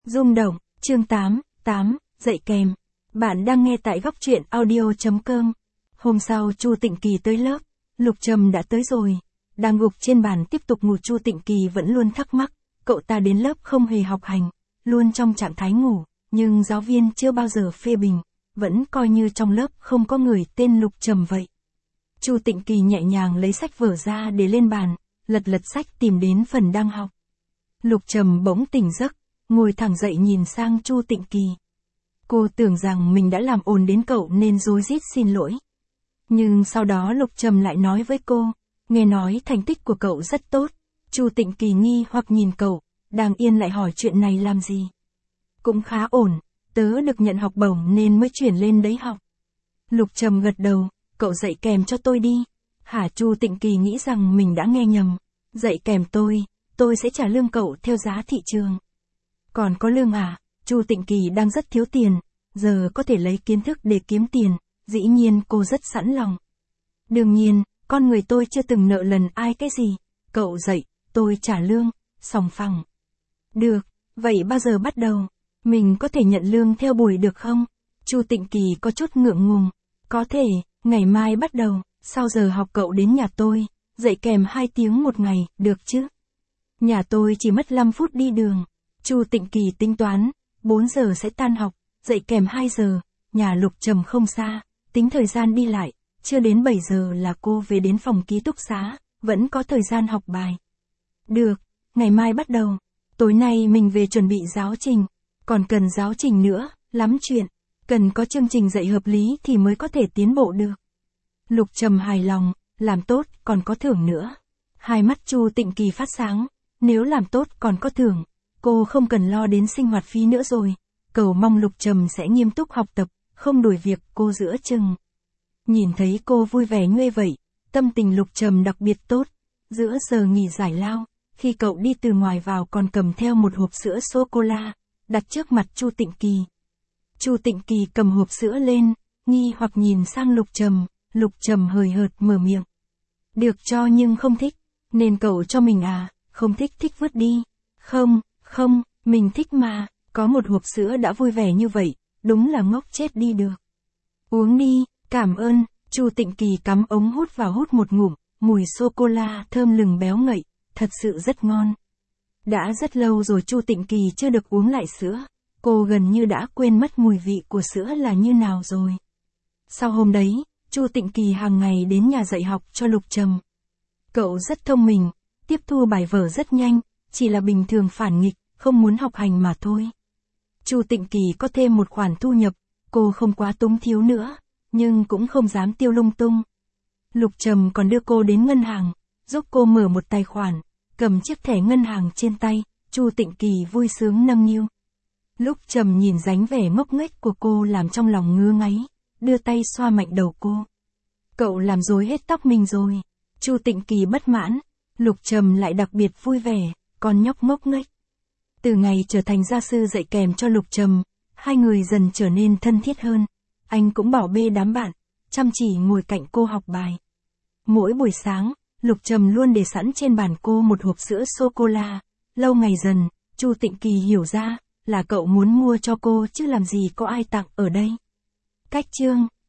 Rung động, chương 8, dạy kèm. Bạn đang nghe tại góc truyện audio.com. Hôm sau Chu Tịnh Kỳ tới lớp, Lục Trầm đã tới rồi. Đang gục trên bàn tiếp tục ngủ, Chu Tịnh Kỳ vẫn luôn thắc mắc, cậu ta đến lớp không hề học hành, luôn trong trạng thái ngủ, nhưng giáo viên chưa bao giờ phê bình, vẫn coi như trong lớp không có người tên Lục Trầm vậy. Chu Tịnh Kỳ nhẹ nhàng lấy sách vở ra để lên bàn, lật sách tìm đến phần đang học. Lục Trầm bỗng tỉnh giấc, ngồi thẳng dậy nhìn sang Chu Tịnh Kỳ. Cô tưởng rằng mình đã làm ồn đến cậu nên rối rít xin lỗi. Nhưng sau đó Lục Trầm lại nói với cô, nghe nói thành tích của cậu rất tốt. Chu Tịnh Kỳ nghi hoặc nhìn cậu, đang yên lại hỏi chuyện này làm gì. Cũng khá ổn, tớ được nhận học bổng nên mới chuyển lên đấy học. Lục Trầm gật đầu, cậu dạy kèm cho tôi đi. Hả? Chu Tịnh Kỳ nghĩ rằng mình đã nghe nhầm. Dạy kèm tôi sẽ trả lương cậu theo giá thị trường. Còn có lương à? Chu Tịnh Kỳ đang rất thiếu tiền, giờ có thể lấy kiến thức để kiếm tiền, dĩ nhiên cô rất sẵn lòng. Đương nhiên, con người tôi chưa từng nợ lần ai cái gì, cậu dạy, tôi trả lương, sòng phẳng. Được, vậy bao giờ bắt đầu? Mình có thể nhận lương theo buổi được không? Chu Tịnh Kỳ có chút ngượng ngùng. Có thể, ngày mai bắt đầu, sau giờ học cậu đến nhà tôi, dạy kèm 2 tiếng một ngày, được chứ? Nhà tôi chỉ mất 5 phút đi đường. Chu Tịnh Kỳ tính toán, 4 giờ sẽ tan học, dạy kèm 2 giờ, nhà Lục Trầm không xa, tính thời gian đi lại, chưa đến 7 giờ là cô về đến phòng ký túc xá, vẫn có thời gian học bài. Được, ngày mai bắt đầu, tối nay mình về chuẩn bị giáo trình, còn cần giáo trình nữa, lắm chuyện, cần có chương trình dạy hợp lý thì mới có thể tiến bộ được. Lục Trầm hài lòng, làm tốt còn có thưởng nữa. Hai mắt Chu Tịnh Kỳ phát sáng, nếu làm tốt còn có thưởng, cô không cần lo đến sinh hoạt phí nữa rồi. Cầu mong Lục Trầm sẽ nghiêm túc học tập, không đuổi việc cô giữa chừng. Nhìn thấy cô vui vẻ như vậy, tâm tình Lục Trầm đặc biệt tốt. Giữa giờ nghỉ giải lao, khi cậu đi từ ngoài vào còn cầm theo một hộp sữa sô-cô-la, đặt trước mặt Chu Tịnh Kỳ. Chu Tịnh Kỳ cầm hộp sữa lên, nghi hoặc nhìn sang Lục Trầm. Lục Trầm hời hợt mở miệng. Được cho nhưng không thích, nên cậu cho mình à? Không thích vứt đi. Không, mình thích mà, có một hộp sữa đã vui vẻ như vậy, đúng là ngốc chết đi được. Uống đi, cảm ơn. Chu Tịnh Kỳ cắm ống hút vào hút một ngụm, mùi sô-cô-la thơm lừng béo ngậy, thật sự rất ngon. Đã rất lâu rồi Chu Tịnh Kỳ chưa được uống lại sữa, cô gần như đã quên mất mùi vị của sữa là như nào rồi. Sau hôm đấy, Chu Tịnh Kỳ hàng ngày đến nhà dạy học cho Lục Trầm. Cậu rất thông minh, tiếp thu bài vở rất nhanh, chỉ là bình thường phản nghịch, không muốn học hành mà thôi. Chu Tịnh Kỳ có thêm một khoản thu nhập, cô không quá túng thiếu nữa, nhưng cũng không dám tiêu lung tung. Lục Trầm còn đưa cô đến ngân hàng, giúp cô mở một tài khoản, cầm chiếc thẻ ngân hàng trên tay, Chu Tịnh Kỳ vui sướng nâng niu. Lục Trầm nhìn dáng vẻ ngốc nghếch của cô làm trong lòng ngứa ngáy, đưa tay xoa mạnh đầu cô. Cậu làm rối hết tóc mình rồi. Chu Tịnh Kỳ bất mãn, Lục Trầm lại đặc biệt vui vẻ, con nhóc ngốc nghếch. Từ ngày trở thành gia sư dạy kèm cho Lục Trầm, hai người dần trở nên thân thiết hơn. Anh cũng bảo bê đám bạn, chăm chỉ ngồi cạnh cô học bài. Mỗi buổi sáng, Lục Trầm luôn để sẵn trên bàn cô một hộp sữa sô-cô-la. Lâu ngày dần, Chu Tịnh Kỳ hiểu ra, là cậu muốn mua cho cô chứ làm gì có ai tặng ở đây. Cách chương